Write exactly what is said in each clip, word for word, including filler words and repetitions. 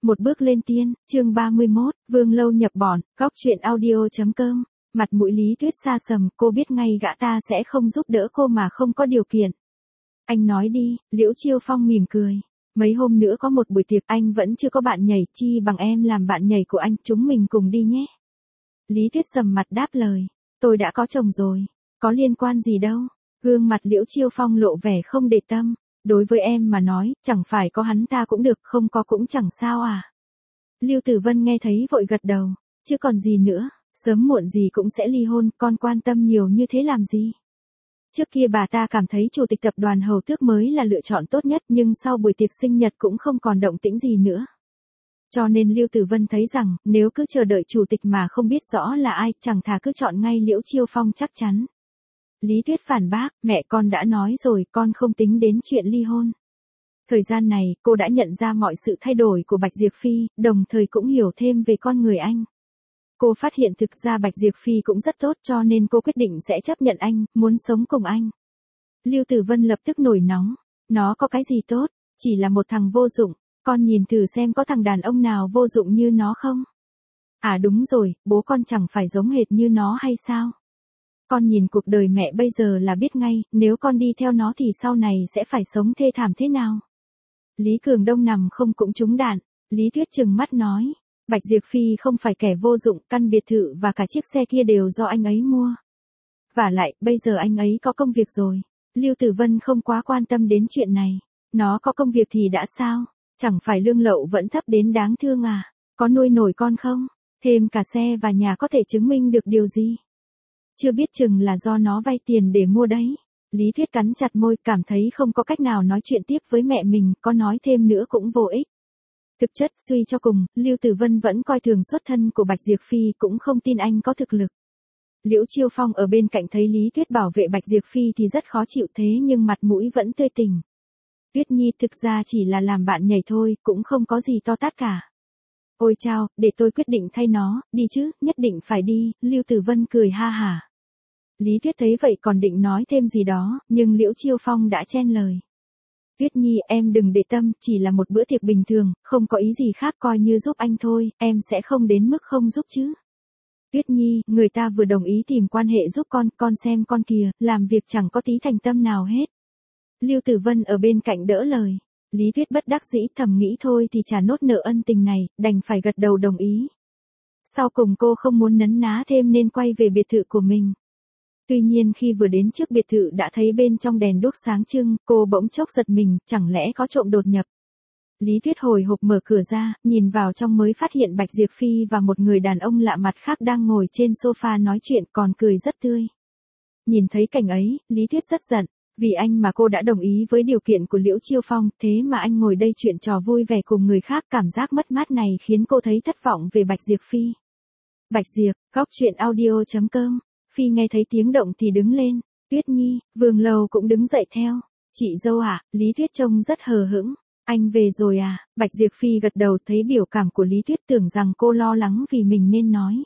Một bước lên tiên, chương ba mươi mốt, Vương Lâu nhập bọn, góc truyện audio.com. Mặt mũi Lý Tuyết xa sầm, cô biết ngay gã ta sẽ không giúp đỡ cô mà không có điều kiện. Anh nói đi, Liễu Chiêu Phong mỉm cười. Mấy hôm nữa có một buổi tiệc, anh vẫn chưa có bạn nhảy, chi bằng em làm bạn nhảy của anh, chúng mình cùng đi nhé. Lý Tuyết sầm mặt đáp lời, tôi đã có chồng rồi, có liên quan gì đâu. Gương mặt Liễu Chiêu Phong lộ vẻ không để tâm. Đối với em mà nói, chẳng phải có hắn ta cũng được, không có cũng chẳng sao à. Lưu Tử Vân nghe thấy vội gật đầu, chứ còn gì nữa, sớm muộn gì cũng sẽ ly hôn, con quan tâm nhiều như thế làm gì. Trước kia bà ta cảm thấy chủ tịch tập đoàn Hầu Tước mới là lựa chọn tốt nhất, nhưng sau buổi tiệc sinh nhật cũng không còn động tĩnh gì nữa. Cho nên Lưu Tử Vân thấy rằng, nếu cứ chờ đợi chủ tịch mà không biết rõ là ai, chẳng thà cứ chọn ngay Liễu Chiêu Phong chắc chắn. Lý Tuyết phản bác, mẹ con đã nói rồi, con không tính đến chuyện ly hôn. Thời gian này, cô đã nhận ra mọi sự thay đổi của Bạch Diệp Phi, đồng thời cũng hiểu thêm về con người anh. Cô phát hiện thực ra Bạch Diệp Phi cũng rất tốt, cho nên cô quyết định sẽ chấp nhận anh, muốn sống cùng anh. Lưu Tử Vân lập tức nổi nóng, nó có cái gì tốt, chỉ là một thằng vô dụng, con nhìn thử xem có thằng đàn ông nào vô dụng như nó không. À đúng rồi, bố con chẳng phải giống hệt như nó hay sao? Con nhìn cuộc đời mẹ bây giờ là biết ngay, nếu con đi theo nó thì sau này sẽ phải sống thê thảm thế nào. Lý Cường Đông nằm không cũng trúng đạn, Lý Tuyết trừng mắt nói, Bạch Diệp Phi không phải kẻ vô dụng, căn biệt thự và cả chiếc xe kia đều do anh ấy mua. Vả lại, bây giờ anh ấy có công việc rồi. Lưu Tử Vân không quá quan tâm đến chuyện này, nó có công việc thì đã sao, chẳng phải lương lậu vẫn thấp đến đáng thương à, có nuôi nổi con không, thêm cả xe và nhà có thể chứng minh được điều gì. Chưa biết chừng là do nó vay tiền để mua đấy. Lý Tuyết cắn chặt môi, cảm thấy không có cách nào nói chuyện tiếp với mẹ mình, có nói thêm nữa cũng vô ích. Thực chất suy cho cùng, Lưu Tử Vân vẫn coi thường xuất thân của Bạch Diệp Phi, cũng không tin anh có thực lực. Liễu Chiêu Phong ở bên cạnh thấy Lý Tuyết bảo vệ Bạch Diệp Phi thì rất khó chịu, thế nhưng mặt mũi vẫn tươi tỉnh. Tuyết Nhi thực ra chỉ là làm bạn nhảy thôi, cũng không có gì to tát cả. Ôi chao, để tôi quyết định thay nó, đi chứ, nhất định phải đi, Lưu Tử Vân cười ha hả. Lý Tuyết thấy vậy còn định nói thêm gì đó, nhưng Liễu Chiêu Phong đã chen lời. Tuyết Nhi, em đừng để tâm, chỉ là một bữa tiệc bình thường, không có ý gì khác, coi như giúp anh thôi, em sẽ không đến mức không giúp chứ. Tuyết Nhi, người ta vừa đồng ý tìm quan hệ giúp con, con xem con kìa, làm việc chẳng có tí thành tâm nào hết. Lưu Tử Vân ở bên cạnh đỡ lời. Lý Tuyết bất đắc dĩ thầm nghĩ thôi thì trả nốt nợ ân tình này, đành phải gật đầu đồng ý. Sau cùng cô không muốn nấn ná thêm nên quay về biệt thự của mình. Tuy nhiên khi vừa đến trước biệt thự đã thấy bên trong đèn đuốc sáng trưng, cô bỗng chốc giật mình, chẳng lẽ có trộm đột nhập. Lý Tuyết hồi hộp mở cửa ra, nhìn vào trong mới phát hiện Bạch Diệp Phi và một người đàn ông lạ mặt khác đang ngồi trên sofa nói chuyện, còn cười rất tươi. Nhìn thấy cảnh ấy, Lý Tuyết rất giận. Vì anh mà cô đã đồng ý với điều kiện của Liễu Chiêu Phong, thế mà anh ngồi đây chuyện trò vui vẻ cùng người khác, cảm giác mất mát này khiến cô thấy thất vọng về Bạch Diệp Phi. Bạch Diệp, góc truyện audio.com. Phi nghe thấy tiếng động thì đứng lên. Tuyết Nhi, Vương Lâu cũng đứng dậy theo. Chị dâu à, Lý Tuyết trông rất hờ hững. Anh về rồi à? Bạch Diệp Phi gật đầu, thấy biểu cảm của Lý Tuyết tưởng rằng cô lo lắng vì mình nên nói.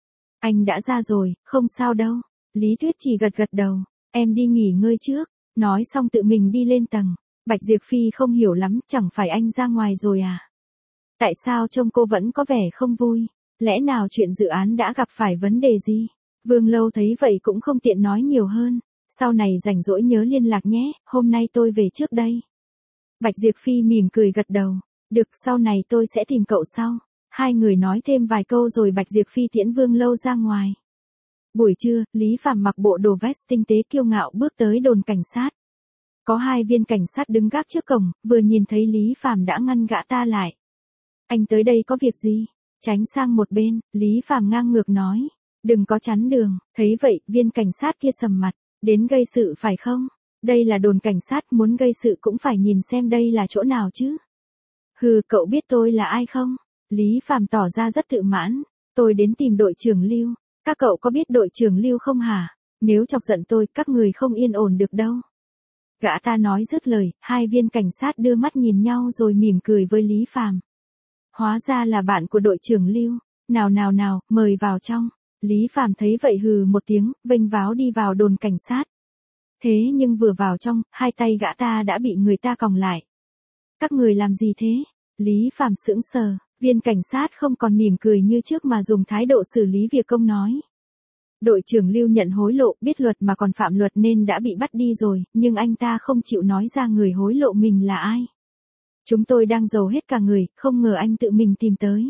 Anh đã ra rồi, không sao đâu. Lý Tuyết chỉ gật gật đầu. Em đi nghỉ ngơi trước. Nói xong tự mình đi lên tầng. Bạch Diệp Phi không hiểu lắm, chẳng phải anh ra ngoài rồi à? Tại sao trông cô vẫn có vẻ không vui? Lẽ nào chuyện dự án đã gặp phải vấn đề gì? Vương Lâu thấy vậy cũng không tiện nói nhiều hơn. Sau này rảnh rỗi nhớ liên lạc nhé, hôm nay tôi về trước đây. Bạch Diệp Phi mỉm cười gật đầu. Được, sau này tôi sẽ tìm cậu sau. Hai người nói thêm vài câu rồi Bạch Diệp Phi tiễn Vương Lâu ra ngoài. Buổi trưa, Lý Phàm mặc bộ đồ vest tinh tế kiêu ngạo bước tới đồn cảnh sát. Có hai viên cảnh sát đứng gác trước cổng, vừa nhìn thấy Lý Phàm đã ngăn gã ta lại. Anh tới đây có việc gì? Tránh sang một bên, Lý Phàm ngang ngược nói. Đừng có chắn đường, thấy vậy, viên cảnh sát kia sầm mặt. Đến gây sự phải không? Đây là đồn cảnh sát, muốn gây sự cũng phải nhìn xem đây là chỗ nào chứ. Hừ, cậu biết tôi là ai không? Lý Phàm tỏ ra rất tự mãn. Tôi đến tìm đội trưởng Lưu. Các cậu có biết đội trưởng Lưu không hả? Nếu chọc giận tôi, các người không yên ổn được đâu. Gã ta nói dứt lời, hai viên cảnh sát đưa mắt nhìn nhau rồi mỉm cười với Lý Phàm. Hóa ra là bạn của đội trưởng Lưu. Nào nào nào, mời vào trong. Lý Phàm thấy vậy hừ một tiếng, vênh váo đi vào đồn cảnh sát. Thế nhưng vừa vào trong, hai tay gã ta đã bị người ta còng lại. Các người làm gì thế? Lý Phàm sững sờ, Viên cảnh sát không còn mỉm cười như trước mà dùng thái độ xử lý việc công nói. Đội trưởng Lưu nhận hối lộ, biết luật mà còn phạm luật nên đã bị bắt đi rồi, nhưng anh ta không chịu nói ra người hối lộ mình là ai. Chúng tôi đang giàu hết cả người, không ngờ anh tự mình tìm tới.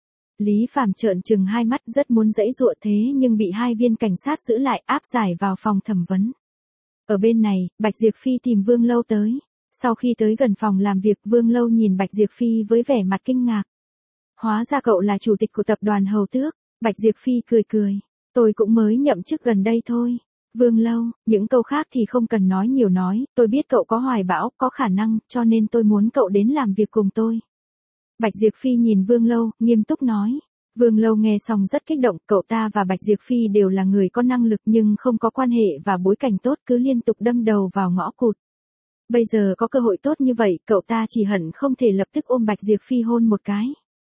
Lý Phàm trợn trừng hai mắt rất muốn giãy giụa thế nhưng bị hai viên cảnh sát giữ lại áp giải vào phòng thẩm vấn. Ở bên này, Bạch Diệp Phi tìm Vương Lâu tới. Sau khi tới gần phòng làm việc Vương Lâu nhìn Bạch Diệp Phi với vẻ mặt kinh ngạc. Hóa ra cậu là chủ tịch của tập đoàn Hầu Tước. Bạch Diệp Phi cười cười. Tôi cũng mới nhậm chức gần đây thôi. Vương Lâu, những câu khác thì không cần nói nhiều nói, tôi biết cậu có hoài bão, có khả năng, cho nên tôi muốn cậu đến làm việc cùng tôi. Bạch Diệp Phi nhìn Vương Lâu, nghiêm túc nói. Vương Lâu nghe xong rất kích động, cậu ta và Bạch Diệp Phi đều là người có năng lực nhưng không có quan hệ và bối cảnh tốt cứ liên tục đâm đầu vào ngõ cụt. Bây giờ có cơ hội tốt như vậy, cậu ta chỉ hận không thể lập tức ôm Bạch Diệp Phi hôn một cái.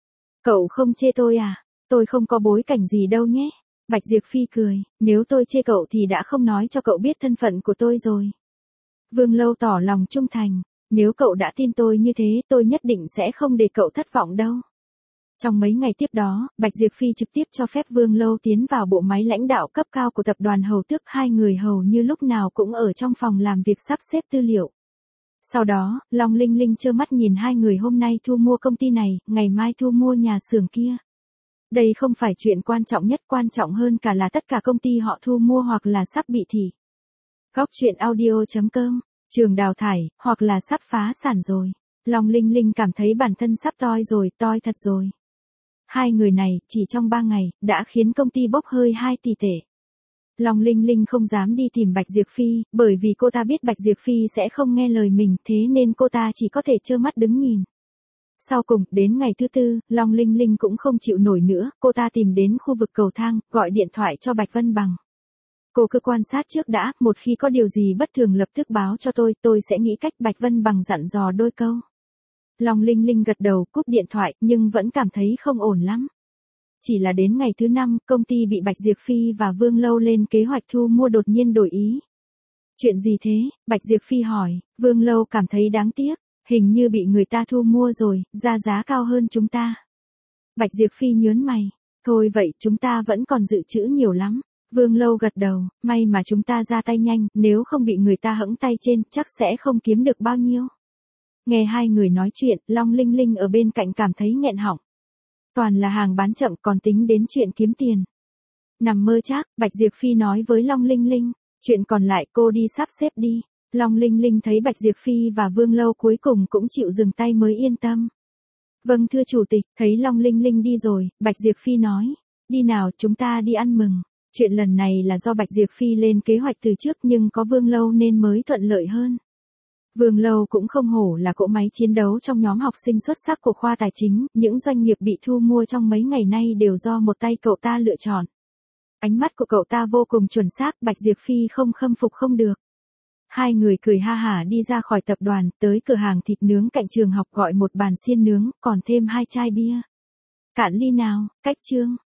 Cậu không chê tôi à? Tôi không có bối cảnh gì đâu nhé. Bạch Diệp Phi cười, nếu tôi chê cậu thì đã không nói cho cậu biết thân phận của tôi rồi. Vương Lâu tỏ lòng trung thành, nếu cậu đã tin tôi như thế tôi nhất định sẽ không để cậu thất vọng đâu. Trong mấy ngày tiếp đó, Bạch Diệp Phi trực tiếp cho phép Vương Lâu tiến vào bộ máy lãnh đạo cấp cao của tập đoàn Hầu Tước, hai người hầu như lúc nào cũng ở trong phòng làm việc sắp xếp tư liệu. Sau đó, Long Linh Linh trơ mắt nhìn hai người hôm nay thu mua công ty này, ngày mai thu mua nhà xưởng kia. Đây không phải chuyện quan trọng nhất, quan trọng hơn cả là tất cả công ty họ thu mua hoặc là sắp bị thị. Góc truyện audio chấm com, trường đào thải, hoặc là sắp phá sản rồi. Long Linh Linh cảm thấy bản thân sắp toi rồi, toi thật rồi. Hai người này, chỉ trong ba ngày, đã khiến công ty bốc hơi hai tỷ tệ. Long Linh Linh không dám đi tìm Bạch Diệp Phi, bởi vì cô ta biết Bạch Diệp Phi sẽ không nghe lời mình, thế nên cô ta chỉ có thể trơ mắt đứng nhìn. Sau cùng, đến ngày thứ tư, Long Linh Linh cũng không chịu nổi nữa, cô ta tìm đến khu vực cầu thang, gọi điện thoại cho Bạch Vân Bằng. Cô cứ quan sát trước đã, một khi có điều gì bất thường lập tức báo cho tôi, tôi sẽ nghĩ cách. Bạch Vân Bằng dặn dò đôi câu. Long Linh Linh gật đầu, cúp điện thoại, nhưng vẫn cảm thấy không ổn lắm. Chỉ là đến ngày thứ năm, công ty bị Bạch Diệp Phi và Vương Lâu lên kế hoạch thu mua đột nhiên đổi ý. Chuyện gì thế? Bạch Diệp Phi hỏi. Vương Lâu cảm thấy đáng tiếc, hình như bị người ta thu mua rồi, ra giá cao hơn chúng ta. Bạch Diệp Phi nhớn mày. Thôi vậy, chúng ta vẫn còn dự trữ nhiều lắm. Vương Lâu gật đầu, may mà chúng ta ra tay nhanh, nếu không bị người ta hẫng tay trên, chắc sẽ không kiếm được bao nhiêu. Nghe hai người nói chuyện, Long Linh Linh ở bên cạnh cảm thấy nghẹn họng. Toàn là hàng bán chậm còn tính đến chuyện kiếm tiền. Nằm mơ chắc, Bạch Diệp Phi nói với Long Linh Linh, chuyện còn lại cô đi sắp xếp đi. Long Linh Linh thấy Bạch Diệp Phi và Vương Lâu cuối cùng cũng chịu dừng tay mới yên tâm. Vâng thưa chủ tịch, thấy Long Linh Linh đi rồi, Bạch Diệp Phi nói, đi nào chúng ta đi ăn mừng. Chuyện lần này là do Bạch Diệp Phi lên kế hoạch từ trước nhưng có Vương Lâu nên mới thuận lợi hơn. Vương Lâu cũng không hổ là cỗ máy chiến đấu trong nhóm học sinh xuất sắc của khoa tài chính, những doanh nghiệp bị thu mua trong mấy ngày nay đều do một tay cậu ta lựa chọn. Ánh mắt của cậu ta vô cùng chuẩn xác, Bạch Diệp Phi không khâm phục không được. Hai người cười ha hả đi ra khỏi tập đoàn, tới cửa hàng thịt nướng cạnh trường học gọi một bàn xiên nướng, còn thêm hai chai bia. Cạn ly nào, cách chương.